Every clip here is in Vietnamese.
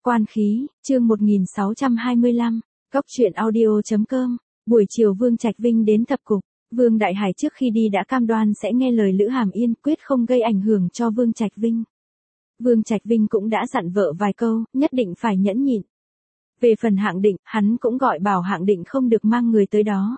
Quan khí, chương 1625, Cóc truyện audio.com. Buổi chiều Vương Trạch Vinh đến thập cục. Vương Đại Hải trước khi đi đã cam đoan sẽ nghe lời Lữ Hàm Yên, quyết không gây ảnh hưởng cho Vương Trạch Vinh. Vương Trạch Vinh cũng đã dặn vợ vài câu, nhất định phải nhẫn nhịn. Về phần Hạng Định, hắn cũng gọi bảo Hạng Định không được mang người tới đó.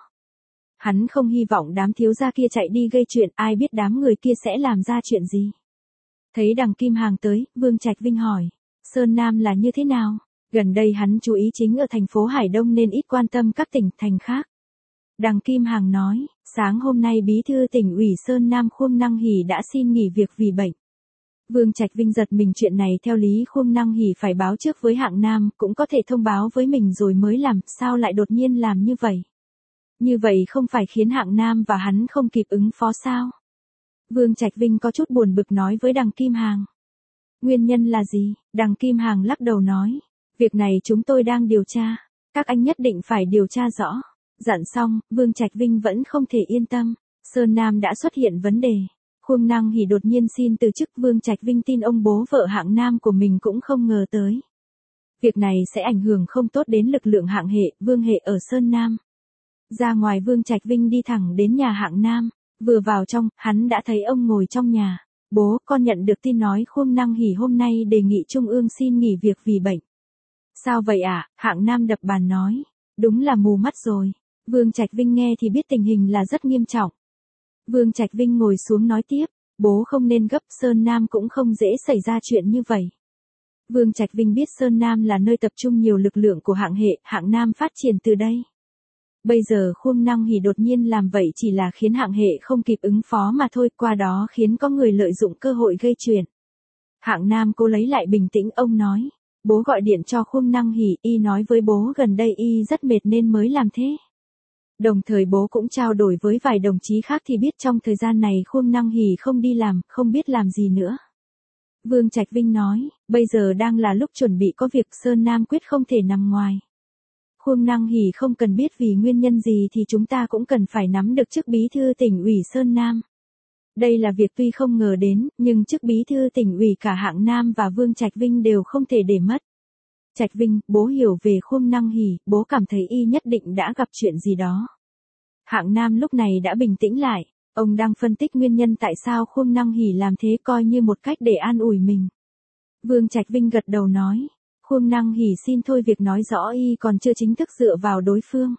Hắn không hy vọng đám thiếu gia kia chạy đi gây chuyện, ai biết đám người kia sẽ làm ra chuyện gì. Thấy Đằng Kim Hàng tới, Vương Trạch Vinh hỏi, Sơn Nam là như thế nào? Gần đây hắn chú ý chính ở thành phố Hải Đông nên ít quan tâm các tỉnh thành khác. Đằng Kim Hàng nói, sáng hôm nay Bí thư tỉnh ủy Sơn Nam Khuông Năng Hỷ đã xin nghỉ việc vì bệnh. Vương Trạch Vinh giật mình, chuyện này theo lý Khuông Năng Hỷ phải báo trước với Hạng Nam, cũng có thể thông báo với mình rồi mới làm, sao lại đột nhiên làm như vậy? Như vậy không phải khiến Hạng Nam và hắn không kịp ứng phó sao? Vương Trạch Vinh có chút buồn bực nói với Đằng Kim Hàng. Nguyên nhân là gì? Đằng Kim Hàng lắc đầu nói, việc này chúng tôi đang điều tra, các anh nhất định phải điều tra rõ. Dặn xong, Vương Trạch Vinh vẫn không thể yên tâm, Sơn Nam đã xuất hiện vấn đề. Khuông Năng Hỷ đột nhiên xin từ chức, Vương Trạch Vinh tin ông bố vợ Hạng Nam của mình cũng không ngờ tới. Việc này sẽ ảnh hưởng không tốt đến lực lượng Hạng hệ, Vương hệ ở Sơn Nam. Ra ngoài Vương Trạch Vinh đi thẳng đến nhà Hạng Nam, vừa vào trong, hắn đã thấy ông ngồi trong nhà. Bố, con nhận được tin nói Khuông Năng Hỷ hôm nay đề nghị Trung ương xin nghỉ việc vì bệnh. Sao vậy ạ? Hạng Nam đập bàn nói, đúng là mù mắt rồi. Vương Trạch Vinh nghe thì biết tình hình là rất nghiêm trọng. Vương Trạch Vinh ngồi xuống nói tiếp, bố không nên gấp, Sơn Nam cũng không dễ xảy ra chuyện như vậy. Vương Trạch Vinh biết Sơn Nam là nơi tập trung nhiều lực lượng của Hạng hệ, Hạng Nam phát triển từ đây. Bây giờ Khuông Năng Hỷ đột nhiên làm vậy chỉ là khiến Hạng hệ không kịp ứng phó mà thôi, qua đó khiến có người lợi dụng cơ hội gây chuyện. Hạng Nam cố lấy lại bình tĩnh, ông nói, bố gọi điện cho Khuông Năng Hỷ, y nói với bố gần đây y rất mệt nên mới làm thế. Đồng thời bố cũng trao đổi với vài đồng chí khác thì biết trong thời gian này Khuông Năng Hỷ không đi làm, không biết làm gì nữa. Vương Trạch Vinh nói, bây giờ đang là lúc chuẩn bị có việc, Sơn Nam quyết không thể nằm ngoài. Khuông Năng Hỷ không cần biết vì nguyên nhân gì thì chúng ta cũng cần phải nắm được chức bí thư tỉnh ủy Sơn Nam. Đây là việc tuy không ngờ đến, nhưng chức bí thư tỉnh ủy cả Hạng Nam và Vương Trạch Vinh đều không thể để mất. Trạch Vinh, bố hiểu về Khuông Năng Hỷ, bố cảm thấy y nhất định đã gặp chuyện gì đó. Hạng Nam lúc này đã bình tĩnh lại, ông đang phân tích nguyên nhân tại sao Khuông Năng Hỷ làm thế, coi như một cách để an ủi mình. Vương Trạch Vinh gật đầu nói, Khuông Năng Hỷ xin thôi việc nói rõ y còn chưa chính thức dựa vào đối phương.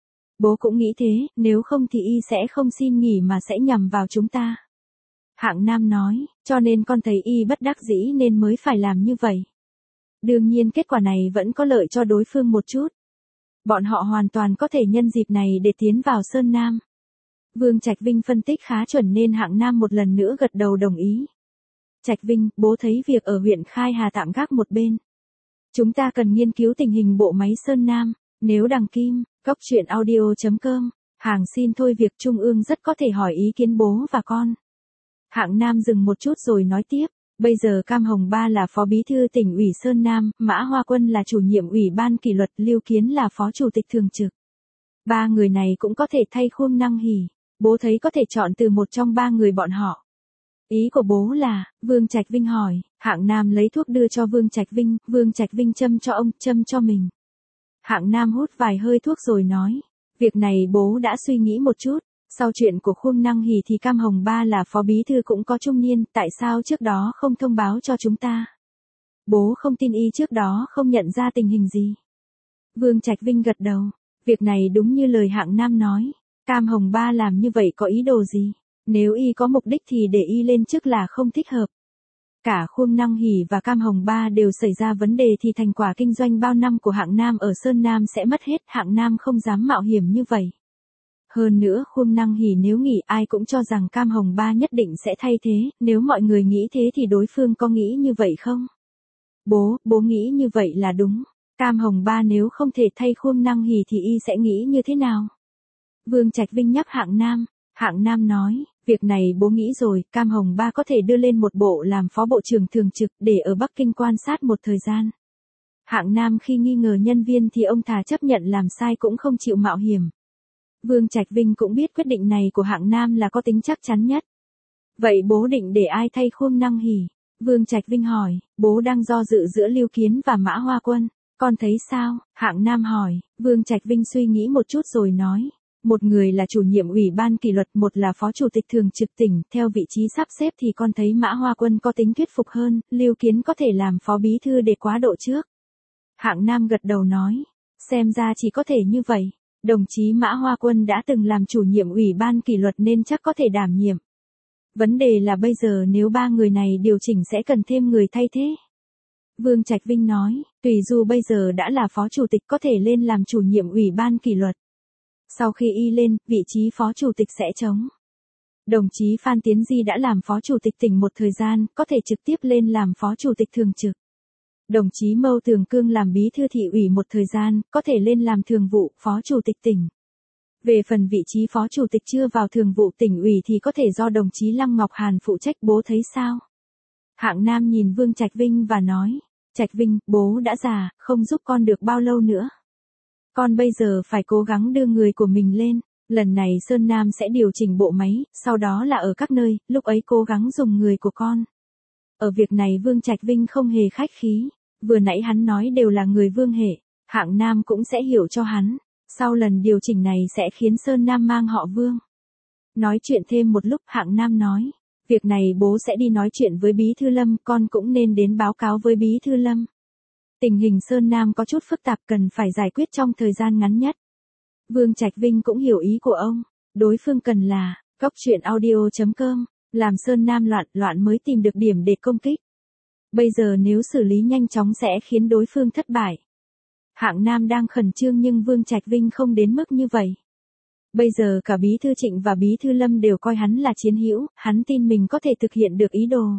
Bố cũng nghĩ thế, nếu không thì y sẽ không xin nghỉ mà sẽ nhằm vào chúng ta. Hạng Nam nói, cho nên con thấy y bất đắc dĩ nên mới phải làm như vậy. Đương nhiên kết quả này vẫn có lợi cho đối phương một chút. Bọn họ hoàn toàn có thể nhân dịp này để tiến vào Sơn Nam. Vương Trạch Vinh phân tích khá chuẩn nên Hạng Nam một lần nữa gật đầu đồng ý. Trạch Vinh, bố thấy việc ở huyện Khai Hà tạm gác một bên. Chúng ta cần nghiên cứu tình hình bộ máy Sơn Nam. Nếu Đằng Kim, Cóc truyện audio.com, Hàng xin thôi việc, Trung ương rất có thể hỏi ý kiến bố và con. Hạng Nam dừng một chút rồi nói tiếp. Bây giờ Cam Hồng Ba là phó bí thư tỉnh ủy Sơn Nam, Mã Hoa Quân là chủ nhiệm ủy ban kỷ luật, Lưu Kiến là phó chủ tịch thường trực. Ba người này cũng có thể thay Khuông Năng Hỷ. Bố thấy có thể chọn từ một trong ba người bọn họ. Ý của bố là, Vương Trạch Vinh hỏi. Hạng Nam lấy thuốc đưa cho Vương Trạch Vinh, Vương Trạch Vinh châm cho ông, châm cho mình. Hạng Nam hút vài hơi thuốc rồi nói, việc này bố đã suy nghĩ một chút. Sau chuyện của Khuông Năng Hỷ thì Cam Hồng Ba là phó bí thư cũng có trung niên, tại sao trước đó không thông báo cho chúng ta? Bố không tin y trước đó không nhận ra tình hình gì. Vương Trạch Vinh gật đầu, việc này đúng như lời Hạng Nam nói, Cam Hồng Ba làm như vậy có ý đồ gì? Nếu y có mục đích thì để y lên chức là không thích hợp. Cả Khuông Năng Hỷ và Cam Hồng Ba đều xảy ra vấn đề thì thành quả kinh doanh bao năm của Hạng Nam ở Sơn Nam sẽ mất hết, Hạng Nam không dám mạo hiểm như vậy. Hơn nữa Khuông Năng Hỷ nếu nghỉ ai cũng cho rằng Cam Hồng Ba nhất định sẽ thay thế, nếu mọi người nghĩ thế thì đối phương có nghĩ như vậy không? Bố nghĩ như vậy là đúng. Cam Hồng Ba nếu không thể thay Khuông Năng Hỷ thì y sẽ nghĩ như thế nào? Vương Trạch Vinh nhắc Hạng Nam. Hạng Nam nói, việc này bố nghĩ rồi, Cam Hồng Ba có thể đưa lên một bộ làm phó bộ trưởng thường trực để ở Bắc Kinh quan sát một thời gian. Hạng Nam khi nghi ngờ nhân viên thì ông thà chấp nhận làm sai cũng không chịu mạo hiểm. Vương Trạch Vinh cũng biết quyết định này của Hạng Nam là có tính chắc chắn nhất. Vậy bố định để ai thay Khuông Năng Hỷ? Vương Trạch Vinh hỏi, bố đang do dự giữa Lưu Kiến và Mã Hoa Quân, con thấy sao? Hạng Nam hỏi, Vương Trạch Vinh suy nghĩ một chút rồi nói, một người là chủ nhiệm ủy ban kỷ luật, một là phó chủ tịch thường trực tỉnh, theo vị trí sắp xếp thì con thấy Mã Hoa Quân có tính thuyết phục hơn, Lưu Kiến có thể làm phó bí thư để quá độ trước. Hạng Nam gật đầu nói, xem ra chỉ có thể như vậy, đồng chí Mã Hoa Quân đã từng làm chủ nhiệm ủy ban kỷ luật nên chắc có thể đảm nhiệm. Vấn đề là bây giờ nếu ba người này điều chỉnh sẽ cần thêm người thay thế. Vương Trạch Vinh nói, Tùy Du bây giờ đã là phó chủ tịch có thể lên làm chủ nhiệm ủy ban kỷ luật. Sau khi y lên, vị trí phó chủ tịch sẽ trống. Đồng chí Phan Tiến Di đã làm phó chủ tịch tỉnh một thời gian, có thể trực tiếp lên làm phó chủ tịch thường trực. Đồng chí Mâu Tường Cương làm bí thư thị ủy một thời gian, có thể lên làm thường vụ, phó chủ tịch tỉnh. Về phần vị trí phó chủ tịch chưa vào thường vụ tỉnh ủy thì có thể do đồng chí Lăng Ngọc Hàn phụ trách, bố thấy sao? Hạng Nam nhìn Vương Trạch Vinh và nói, Trạch Vinh, bố đã già, không giúp con được bao lâu nữa. Con bây giờ phải cố gắng đưa người của mình lên, lần này Sơn Nam sẽ điều chỉnh bộ máy, sau đó là ở các nơi, lúc ấy cố gắng dùng người của con. Ở việc này Vương Trạch Vinh không hề khách khí, vừa nãy hắn nói đều là người Vương hệ, Hạng Nam cũng sẽ hiểu cho hắn, sau lần điều chỉnh này sẽ khiến Sơn Nam mang họ Vương. Nói chuyện thêm một lúc Hạng Nam nói, việc này bố sẽ đi nói chuyện với Bí Thư Lâm, con cũng nên đến báo cáo với Bí Thư Lâm. Tình hình Sơn Nam có chút phức tạp cần phải giải quyết trong thời gian ngắn nhất. Vương Trạch Vinh cũng hiểu ý của ông, đối phương cần là, coctruyện.audio.com, làm Sơn Nam loạn mới tìm được điểm để công kích. Bây giờ nếu xử lý nhanh chóng sẽ khiến đối phương thất bại. Hạng Nam đang khẩn trương nhưng Vương Trạch Vinh không đến mức như vậy. Bây giờ cả Bí Thư Trịnh và Bí Thư Lâm đều coi hắn là chiến hữu, hắn tin mình có thể thực hiện được ý đồ.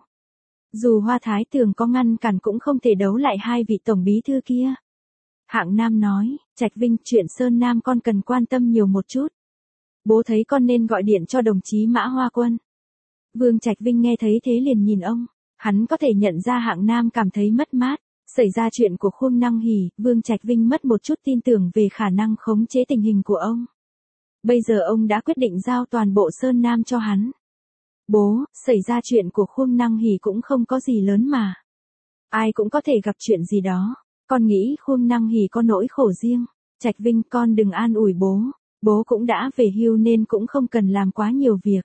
Dù Hoa Thái Tường có ngăn cản cũng không thể đấu lại hai vị tổng bí thư kia. Hạng Nam nói, Trạch Vinh, chuyện Sơn Nam con cần quan tâm nhiều một chút. Bố thấy con nên gọi điện cho đồng chí Mã Hoa Quân. Vương Trạch Vinh nghe thấy thế liền nhìn ông, hắn có thể nhận ra Hạng Nam cảm thấy mất mát. Xảy ra chuyện của Khuông Năng Hỉ, Vương Trạch Vinh mất một chút tin tưởng về khả năng khống chế tình hình của ông. Bây giờ ông đã quyết định giao toàn bộ Sơn Nam cho hắn. Bố, xảy ra chuyện của Khuông Năng Hỉ cũng không có gì lớn mà. Ai cũng có thể gặp chuyện gì đó. Con nghĩ Khuông Năng Hỉ có nỗi khổ riêng. Trạch Vinh, con đừng an ủi bố. Bố cũng đã về hưu nên cũng không cần làm quá nhiều việc.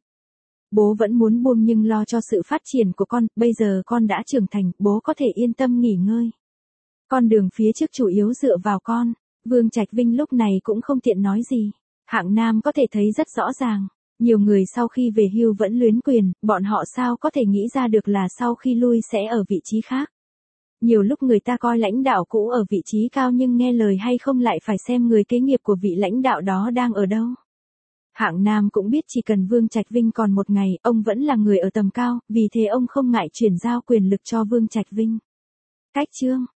Bố vẫn muốn buông nhưng lo cho sự phát triển của con, bây giờ con đã trưởng thành, bố có thể yên tâm nghỉ ngơi. Con đường phía trước chủ yếu dựa vào con. Vương Trạch Vinh lúc này cũng không tiện nói gì. Hạng Nam có thể thấy rất rõ ràng. Nhiều người sau khi về hưu vẫn luyến quyền, bọn họ sao có thể nghĩ ra được là sau khi lui sẽ ở vị trí khác. Nhiều lúc người ta coi lãnh đạo cũ ở vị trí cao nhưng nghe lời hay không lại phải xem người kế nghiệp của vị lãnh đạo đó đang ở đâu. Hạng Nam cũng biết chỉ cần Vương Trạch Vinh còn một ngày, ông vẫn là người ở tầm cao, vì thế ông không ngại chuyển giao quyền lực cho Vương Trạch Vinh. Cách chương